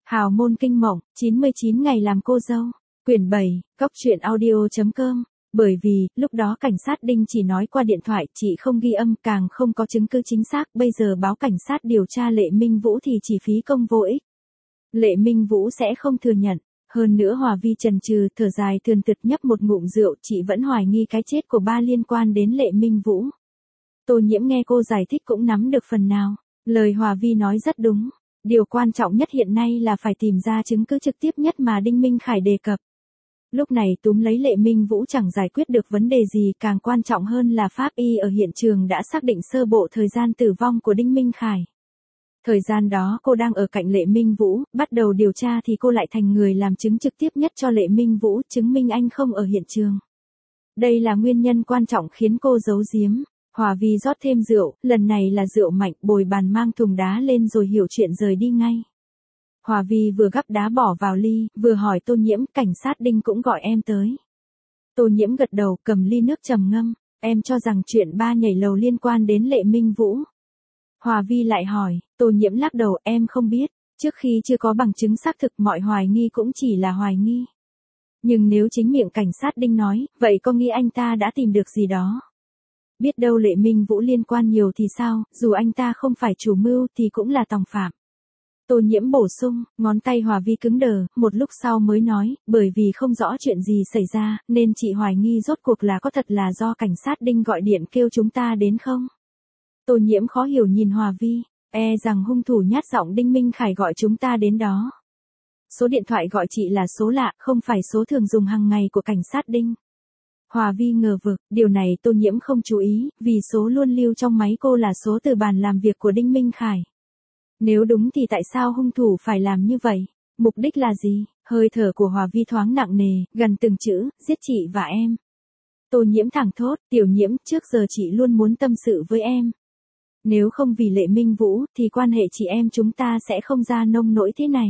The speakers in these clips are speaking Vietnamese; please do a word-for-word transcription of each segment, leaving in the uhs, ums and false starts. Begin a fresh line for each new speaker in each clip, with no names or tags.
Hào môn kinh mộng, chín mươi chín ngày làm cô dâu. Quyển bảy, Cóc truyện audio.com. Bởi vì, lúc đó cảnh sát Đinh chỉ nói qua điện thoại, chị không ghi âm, càng không có chứng cứ chính xác, bây giờ báo cảnh sát điều tra Lệ Minh Vũ thì chỉ phí công vô ích. Lệ Minh Vũ sẽ không thừa nhận. Hơn nữa Hòa Vi chần chừ, thở dài thườn thượt nhấp một ngụm rượu, chị vẫn hoài nghi cái chết của ba liên quan đến Lệ Minh Vũ. Tô Nhiễm nghe cô giải thích cũng nắm được phần nào. Lời Hòa Vi nói rất đúng. Điều quan trọng nhất hiện nay là phải tìm ra chứng cứ trực tiếp nhất mà Đinh Minh Khải đề cập. Lúc này túm lấy Lệ Minh Vũ chẳng giải quyết được vấn đề gì, càng quan trọng hơn là pháp y ở hiện trường đã xác định sơ bộ thời gian tử vong của Đinh Minh Khải. Thời gian đó cô đang ở cạnh Lệ Minh Vũ, bắt đầu điều tra thì cô lại thành người làm chứng trực tiếp nhất cho Lệ Minh Vũ, chứng minh anh không ở hiện trường. Đây là nguyên nhân quan trọng khiến cô giấu giếm. Hòa Vi rót thêm rượu, lần này là rượu mạnh, bồi bàn mang thùng đá lên rồi hiểu chuyện rời đi ngay. Hòa Vi vừa gắp đá bỏ vào ly, vừa hỏi Tô Nhiễm, cảnh sát Đinh cũng gọi em tới. Tô Nhiễm gật đầu, cầm ly nước trầm ngâm, em cho rằng chuyện ba nhảy lầu liên quan đến Lệ Minh Vũ. Hòa Vi lại hỏi, Tô Nhiễm lắc đầu, em không biết, trước khi chưa có bằng chứng xác thực mọi hoài nghi cũng chỉ là hoài nghi. Nhưng nếu chính miệng cảnh sát Đinh nói, vậy có nghĩ anh ta đã tìm được gì đó. Biết đâu Lệ Minh Vũ liên quan nhiều thì sao, dù anh ta không phải chủ mưu thì cũng là tòng phạm. Tô Nhiễm bổ sung, ngón tay Hòa Vi cứng đờ, một lúc sau mới nói, bởi vì không rõ chuyện gì xảy ra, nên chị hoài nghi rốt cuộc là có thật là do cảnh sát Đinh gọi điện kêu chúng ta đến không? Tô Nhiễm khó hiểu nhìn Hòa Vi, e rằng hung thủ nhát giọng Đinh Minh Khải gọi chúng ta đến đó. Số điện thoại gọi chị là số lạ, không phải số thường dùng hàng ngày của cảnh sát Đinh. Hòa Vi ngờ vực, điều này Tô Nhiễm không chú ý, vì số luôn lưu trong máy cô là số từ bàn làm việc của Đinh Minh Khải. Nếu đúng thì tại sao hung thủ phải làm như vậy? Mục đích là gì? Hơi thở của Hòa Vi thoáng nặng nề, gần từng chữ, giết chị và em. Tô Nhiễm thẳng thốt, Tiểu Nhiễm, trước giờ chị luôn muốn tâm sự với em. Nếu không vì Lệ Minh Vũ, thì quan hệ chị em chúng ta sẽ không ra nông nỗi thế này.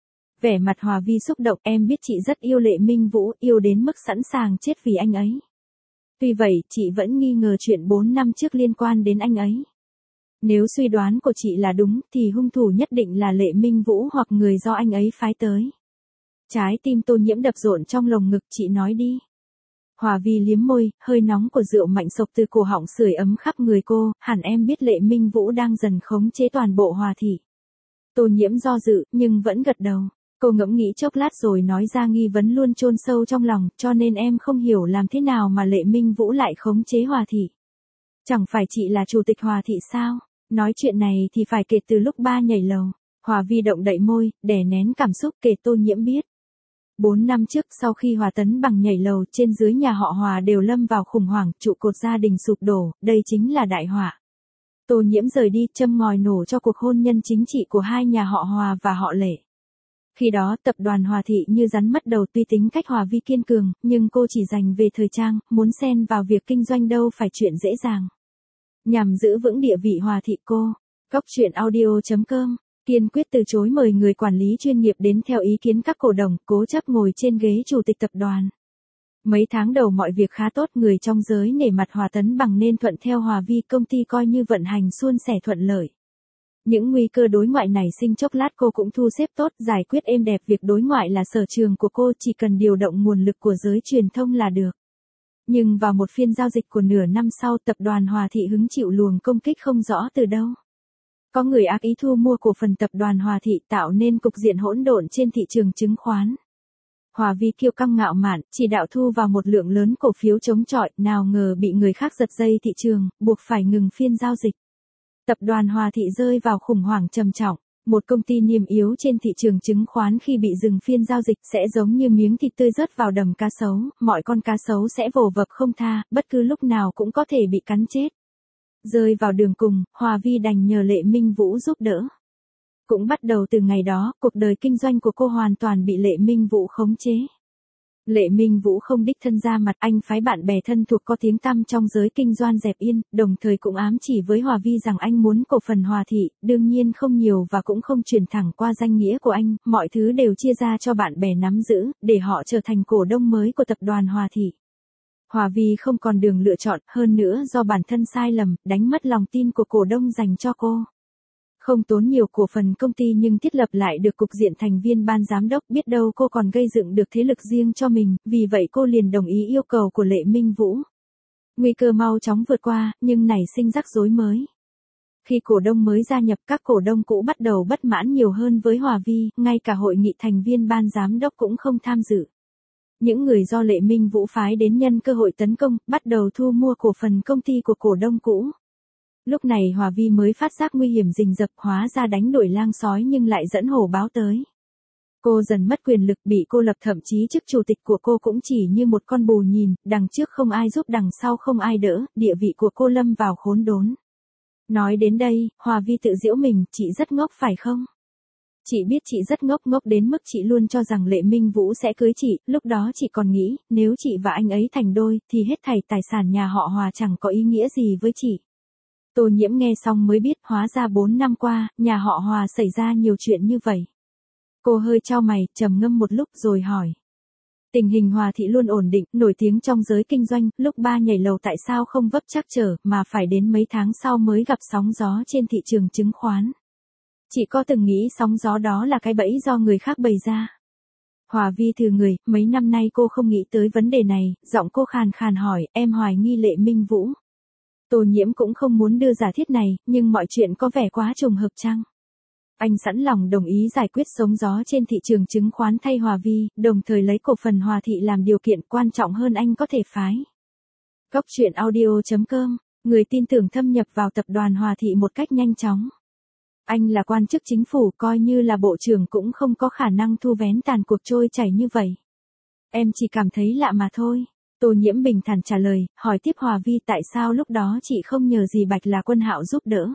Vẻ mặt Hòa Vi xúc động, em biết chị rất yêu Lệ Minh Vũ, yêu đến mức sẵn sàng chết vì anh ấy. Tuy vậy, chị vẫn nghi ngờ chuyện bốn năm trước liên quan đến anh ấy. Nếu suy đoán của chị là đúng, thì hung thủ nhất định là Lệ Minh Vũ hoặc người do anh ấy phái tới. Trái tim Tô Nhiễm đập rộn trong lồng ngực, chị nói đi. Hòa Vi liếm môi, hơi nóng của rượu mạnh sộc từ cổ họng sưởi ấm khắp người cô, hẳn em biết Lệ Minh Vũ đang dần khống chế toàn bộ Hòa thị. Tô Nhiễm do dự, nhưng vẫn gật đầu. Cô ngẫm nghĩ chốc lát rồi nói ra nghi vấn luôn chôn sâu trong lòng, cho nên em không hiểu làm thế nào mà Lệ Minh Vũ lại khống chế Hòa thị. Chẳng phải chị là chủ tịch Hòa thị sao? Nói chuyện này thì phải kể từ lúc ba nhảy lầu. Hòa Vi động đậy môi, đè nén cảm xúc kể Tô Nhiễm biết. Bốn năm trước sau khi Hòa Tấn Bằng nhảy lầu, trên dưới nhà họ Hòa đều lâm vào khủng hoảng, trụ cột gia đình sụp đổ, đây chính là đại họa. Tô Nhiễm rời đi, châm ngòi nổ cho cuộc hôn nhân chính trị của hai nhà họ Hòa và họ Lệ. Khi đó tập đoàn Hòa thị như rắn mất đầu, tuy tính cách Hòa Vi kiên cường, nhưng cô chỉ dành về thời trang, muốn xen vào việc kinh doanh đâu phải chuyện dễ dàng. Nhằm giữ vững địa vị Hòa thị cô, Cóc truyện audio.com, kiên quyết từ chối mời người quản lý chuyên nghiệp đến theo ý kiến các cổ đông, cố chấp ngồi trên ghế chủ tịch tập đoàn. Mấy tháng đầu mọi việc khá tốt, người trong giới nể mặt Hòa Tấn Bằng nên thuận theo Hòa Vi, công ty coi như vận hành suôn sẻ thuận lợi. Những nguy cơ đối ngoại nảy sinh chốc lát cô cũng thu xếp tốt, giải quyết êm đẹp, việc đối ngoại là sở trường của cô, chỉ cần điều động nguồn lực của giới truyền thông là được. Nhưng vào một phiên giao dịch của nửa năm sau, tập đoàn Hòa thị hứng chịu luồng công kích không rõ từ đâu. Có người ác ý thu mua cổ phần tập đoàn Hòa thị, tạo nên cục diện hỗn độn trên thị trường chứng khoán. Hòa Vi kiêu căng ngạo mạn, chỉ đạo thu vào một lượng lớn cổ phiếu chống chọi, nào ngờ bị người khác giật dây thị trường, buộc phải ngừng phiên giao dịch. Tập đoàn Hòa thị rơi vào khủng hoảng trầm trọng. Một công ty niêm yếu trên thị trường chứng khoán khi bị dừng phiên giao dịch sẽ giống như miếng thịt tươi rớt vào đầm cá sấu, mọi con cá sấu sẽ vồ vập không tha, bất cứ lúc nào cũng có thể bị cắn chết. Rơi vào đường cùng, Hòa Vi đành nhờ Lệ Minh Vũ giúp đỡ. Cũng bắt đầu từ ngày đó, cuộc đời kinh doanh của cô hoàn toàn bị Lệ Minh Vũ khống chế. Lệ Minh Vũ không đích thân ra mặt, anh phái bạn bè thân thuộc có tiếng tăm trong giới kinh doanh dẹp yên, đồng thời cũng ám chỉ với Hòa Vi rằng anh muốn cổ phần Hòa thị, đương nhiên không nhiều và cũng không chuyển thẳng qua danh nghĩa của anh, mọi thứ đều chia ra cho bạn bè nắm giữ, để họ trở thành cổ đông mới của tập đoàn Hòa thị. Hòa Vi không còn đường lựa chọn, hơn nữa do bản thân sai lầm, đánh mất lòng tin của cổ đông dành cho cô. Không tốn nhiều cổ phần công ty nhưng thiết lập lại được cục diện thành viên ban giám đốc, biết đâu cô còn gây dựng được thế lực riêng cho mình, vì vậy cô liền đồng ý yêu cầu của Lệ Minh Vũ. Nguy cơ mau chóng vượt qua, nhưng nảy sinh rắc rối mới. Khi cổ đông mới gia nhập, các cổ đông cũ bắt đầu bất mãn nhiều hơn với Hòa Vi, ngay cả hội nghị thành viên ban giám đốc cũng không tham dự. Những người do Lệ Minh Vũ phái đến nhân cơ hội tấn công, bắt đầu thu mua cổ phần công ty của cổ đông cũ. Lúc này Hòa Vi mới phát giác nguy hiểm rình rập, hóa ra đánh đuổi lang sói nhưng lại dẫn hổ báo tới. Cô dần mất quyền lực, bị cô lập, thậm chí chức chủ tịch của cô cũng chỉ như một con bù nhìn, đằng trước không ai giúp, đằng sau không ai đỡ, địa vị của cô lâm vào khốn đốn. Nói đến đây, Hòa Vi tự giễu mình, chị rất ngốc phải không? Chị biết chị rất ngốc, ngốc đến mức chị luôn cho rằng Lệ Minh Vũ sẽ cưới chị, lúc đó chị còn nghĩ, nếu chị và anh ấy thành đôi, thì hết thảy tài sản nhà họ Hòa chẳng có ý nghĩa gì với chị. Tô Nhiễm nghe xong mới biết, hóa ra bốn năm qua, nhà họ Hòa xảy ra nhiều chuyện như vậy. Cô hơi chau mày, trầm ngâm một lúc rồi hỏi. Tình hình Hòa thị luôn ổn định, nổi tiếng trong giới kinh doanh, lúc ba nhảy lầu tại sao không vấp trắc trở, mà phải đến mấy tháng sau mới gặp sóng gió trên thị trường chứng khoán. Chị có từng nghĩ sóng gió đó là cái bẫy do người khác bày ra? Hòa Vi thừ người, mấy năm nay cô không nghĩ tới vấn đề này, giọng cô khàn khàn hỏi, em hoài nghi Lệ Minh Vũ. Tô Nhiễm cũng không muốn đưa giả thiết này, nhưng mọi chuyện có vẻ quá trùng hợp chăng? Anh sẵn lòng đồng ý giải quyết sóng gió trên thị trường chứng khoán thay Hòa Vi, đồng thời lấy cổ phần Hòa thị làm điều kiện, quan trọng hơn anh có thể phái. Góc truyện audio chấm com, người tin tưởng thâm nhập vào tập đoàn Hòa thị một cách nhanh chóng. Anh là quan chức chính phủ, coi như là bộ trưởng cũng không có khả năng thu vén tàn cuộc trôi chảy như vậy. Em chỉ cảm thấy lạ mà thôi. Tô Nhiễm bình thản trả lời, hỏi tiếp Hòa Vi, tại sao lúc đó chị không nhờ dì Bạch là Quân Hạo giúp đỡ?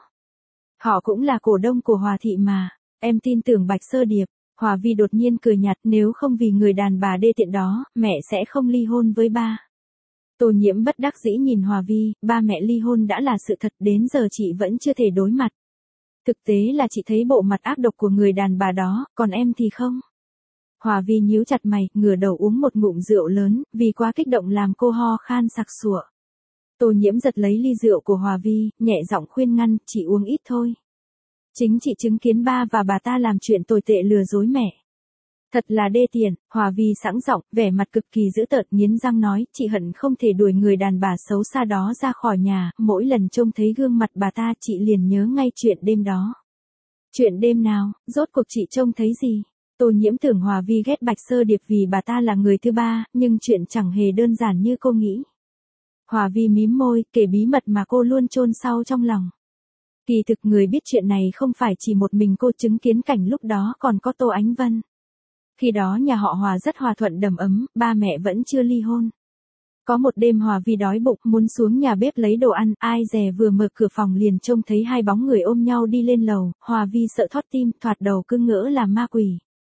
Họ cũng là cổ đông của Hòa thị mà, em tin tưởng Bạch Sơ Điệp. Hòa Vi đột nhiên cười nhạt, nếu không vì người đàn bà đê tiện đó, mẹ sẽ không ly hôn với ba. Tô Nhiễm bất đắc dĩ nhìn Hòa Vi, ba mẹ ly hôn đã là sự thật, đến giờ chị vẫn chưa thể đối mặt. Thực tế là chị thấy bộ mặt ác độc của người đàn bà đó, còn em thì không. Hòa Vi nhíu chặt mày, ngửa đầu uống một ngụm rượu lớn, vì quá kích động làm cô ho khan sặc sụa. Tô Nhiễm giật lấy ly rượu của Hòa Vi, nhẹ giọng khuyên ngăn, chị uống ít thôi. Chính chị chứng kiến ba và bà ta làm chuyện tồi tệ lừa dối mẹ. Thật là đê tiện. Hòa Vi sẵn giọng, vẻ mặt cực kỳ dữ tợn, nghiến răng nói, chị hận không thể đuổi người đàn bà xấu xa đó ra khỏi nhà, mỗi lần trông thấy gương mặt bà ta chị liền nhớ ngay chuyện đêm đó. Chuyện đêm nào, rốt cuộc chị trông thấy gì? Tô Nhiễm tưởng Hòa Vi ghét Bạch Sơ Điệp vì bà ta là người thứ ba, nhưng chuyện chẳng hề đơn giản như cô nghĩ. Hòa Vi mím môi, kể bí mật mà cô luôn chôn sau trong lòng. Kỳ thực người biết chuyện này không phải chỉ một mình cô, chứng kiến cảnh lúc đó còn có Tô Ánh Vân. Khi đó nhà họ Hòa rất hòa thuận đầm ấm, ba mẹ vẫn chưa ly hôn. Có một đêm Hòa Vi đói bụng, muốn xuống nhà bếp lấy đồ ăn, ai dè vừa mở cửa phòng liền trông thấy hai bóng người ôm nhau đi lên lầu, Hòa Vi sợ thót tim, thoạt đầu cứ ngỡ là ma quỷ.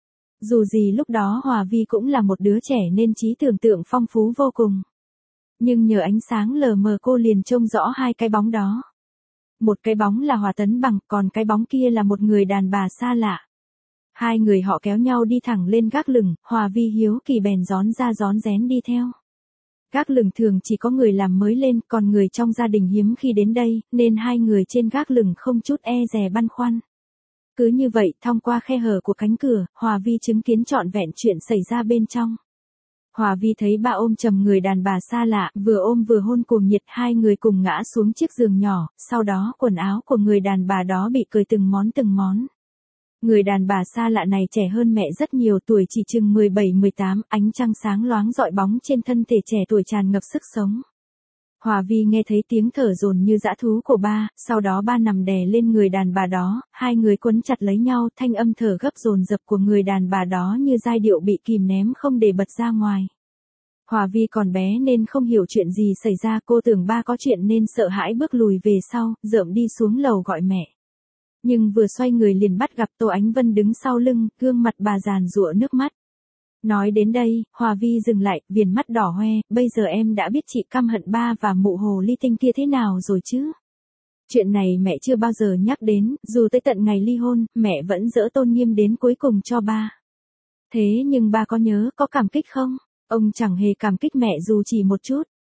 Dù gì lúc đó Hòa Vi cũng là một đứa trẻ nên trí tưởng tượng phong phú vô cùng. Nhưng nhờ ánh sáng lờ mờ cô liền trông rõ hai cái bóng đó. Một cái bóng là Hòa Tấn Bằng, còn cái bóng kia là một người đàn bà xa lạ. Hai người họ kéo nhau đi thẳng lên gác lửng, Hòa Vi hiếu kỳ bèn rón ra rón rén đi theo. Gác lửng thường chỉ có người làm mới lên, còn người trong gia đình hiếm khi đến đây, nên hai người trên gác lửng không chút e dè băn khoăn. Cứ như vậy, thông qua khe hở của cánh cửa, Hòa Vi chứng kiến trọn vẹn chuyện xảy ra bên trong. Hòa Vi thấy bà ôm chầm người đàn bà xa lạ, vừa ôm vừa hôn cuồng nhiệt, hai người cùng ngã xuống chiếc giường nhỏ, sau đó quần áo của người đàn bà đó bị cởi từng món từng món. Người đàn bà xa lạ này trẻ hơn mẹ rất nhiều, tuổi chỉ chừng mười bảy mười tám, ánh trăng sáng loáng rọi bóng trên thân thể trẻ tuổi tràn ngập sức sống. Hòa Vi nghe thấy tiếng thở dồn như dã thú của ba, sau đó ba nằm đè lên người đàn bà đó, hai người quấn chặt lấy nhau, thanh âm thở gấp dồn dập của người đàn bà đó như giai điệu bị kìm ném không để bật ra ngoài. Hòa Vi còn bé nên không hiểu chuyện gì xảy ra, cô tưởng ba có chuyện nên sợ hãi bước lùi về sau, rợm đi xuống lầu gọi mẹ. Nhưng vừa xoay người liền bắt gặp Tô Ánh Vân đứng sau lưng, gương mặt bà giàn giụa nước mắt. Nói đến đây, Hòa Vi dừng lại, viền mắt đỏ hoe, bây giờ em đã biết chị căm hận ba và mụ hồ ly tinh kia thế nào rồi chứ? Chuyện này mẹ chưa bao giờ nhắc đến, dù tới tận ngày ly hôn, mẹ vẫn dỡ tôn nghiêm đến cuối cùng cho ba. Thế nhưng ba có nhớ, có cảm kích không? Ông chẳng hề cảm kích mẹ dù chỉ một chút.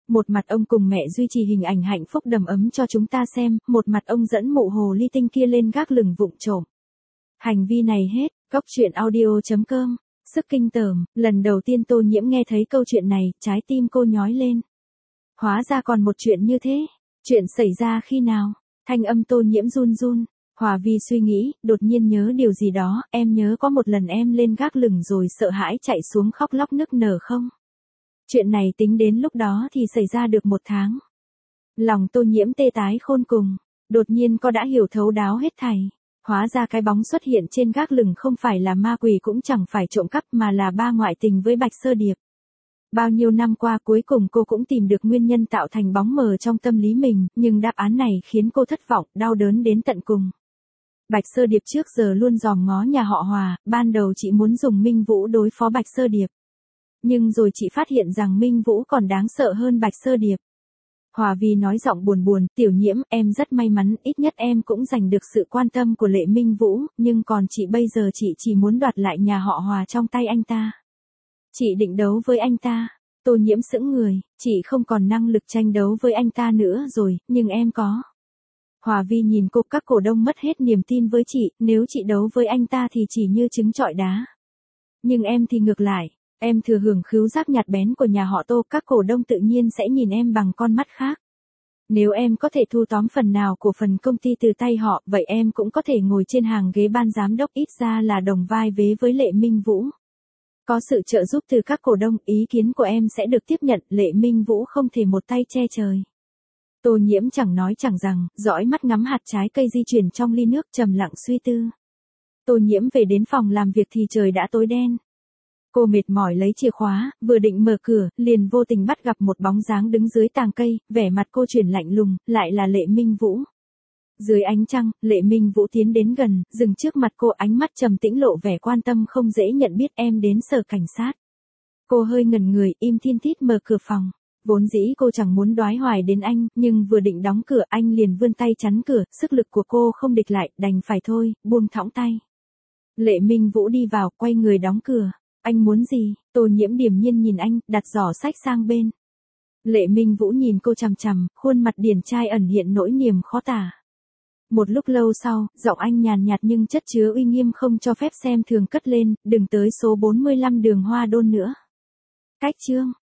Một mặt ông cùng mẹ duy trì hình ảnh hạnh phúc đầm ấm cho chúng ta xem, một mặt ông dẫn mụ hồ ly tinh kia lên gác lửng vụng trộm. Hành vi này hết, góc truyện audio chấm com. Sức kinh tởm, lần đầu tiên Tô Nhiễm nghe thấy câu chuyện này, trái tim cô nhói lên. Hóa ra còn một chuyện như thế. Chuyện xảy ra khi nào? Thanh âm Tô Nhiễm run run. Hòa Vi suy nghĩ, đột nhiên nhớ điều gì đó, em nhớ có một lần em lên gác lửng rồi sợ hãi chạy xuống khóc lóc nức nở không? Chuyện này tính đến lúc đó thì xảy ra được một tháng. Lòng Tô Nhiễm tê tái khôn cùng, đột nhiên cô đã hiểu thấu đáo hết thảy. Hóa ra cái bóng xuất hiện trên gác lửng không phải là ma quỷ cũng chẳng phải trộm cắp mà là ba ngoại tình với Bạch Sơ Điệp. Bao nhiêu năm qua cuối cùng cô cũng tìm được nguyên nhân tạo thành bóng mờ trong tâm lý mình, nhưng đáp án này khiến cô thất vọng, đau đớn đến tận cùng. Bạch Sơ Điệp trước giờ luôn dòm ngó nhà họ Hòa, ban đầu chị muốn dùng Minh Vũ đối phó Bạch Sơ Điệp. Nhưng rồi chị phát hiện rằng Minh Vũ còn đáng sợ hơn Bạch Sơ Điệp. Hòa Vi nói giọng buồn buồn, Tiểu Nhiễm, em rất may mắn, ít nhất em cũng giành được sự quan tâm của Lệ Minh Vũ, nhưng còn chị bây giờ chị chỉ muốn đoạt lại nhà họ Hòa trong tay anh ta. Chị định đấu với anh ta. Tô Nhiễm sững người, chị không còn năng lực tranh đấu với anh ta nữa rồi, nhưng em có. Hòa Vi nhìn cô, các cổ đông mất hết niềm tin với chị, nếu chị đấu với anh ta thì chỉ như trứng trọi đá. Nhưng em thì ngược lại. Em thừa hưởng khứu giác nhạt bén của nhà họ Tô, các cổ đông tự nhiên sẽ nhìn em bằng con mắt khác. Nếu em có thể thu tóm phần nào của phần công ty từ tay họ, vậy em cũng có thể ngồi trên hàng ghế ban giám đốc, ít ra là đồng vai vế với Lệ Minh Vũ. Có sự trợ giúp từ các cổ đông, ý kiến của em sẽ được tiếp nhận, Lệ Minh Vũ không thể một tay che trời. Tô Nhiễm chẳng nói chẳng rằng, dõi mắt ngắm hạt trái cây di chuyển trong ly nước, trầm lặng suy tư. Tô Nhiễm về đến phòng làm việc thì trời đã tối đen. Cô mệt mỏi lấy chìa khóa, vừa định mở cửa, liền vô tình bắt gặp một bóng dáng đứng dưới tàng cây, vẻ mặt cô chuyển lạnh lùng, lại là Lệ Minh Vũ. Dưới ánh trăng, Lệ Minh Vũ tiến đến gần, dừng trước mặt cô, ánh mắt trầm tĩnh lộ vẻ quan tâm không dễ nhận biết, em đến sở cảnh sát. Cô hơi ngẩn người, im thiên thít mở cửa phòng. Vốn dĩ cô chẳng muốn đoái hoài đến anh, nhưng vừa định đóng cửa anh liền vươn tay chắn cửa, sức lực của cô không địch lại, đành phải thôi, buông thõng tay. Lệ Minh Vũ đi vào, quay người đóng cửa. Anh muốn gì? Tô Nhiễm điềm nhiên nhìn anh, đặt giỏ sách sang bên. Lệ Minh Vũ nhìn cô chằm chằm, khuôn mặt điển trai ẩn hiện nỗi niềm khó tả. Một lúc lâu sau, giọng anh nhàn nhạt nhưng chất chứa uy nghiêm không cho phép xem thường cất lên, đừng tới số bốn mươi lăm đường Hoa Đôn nữa. Cách chương.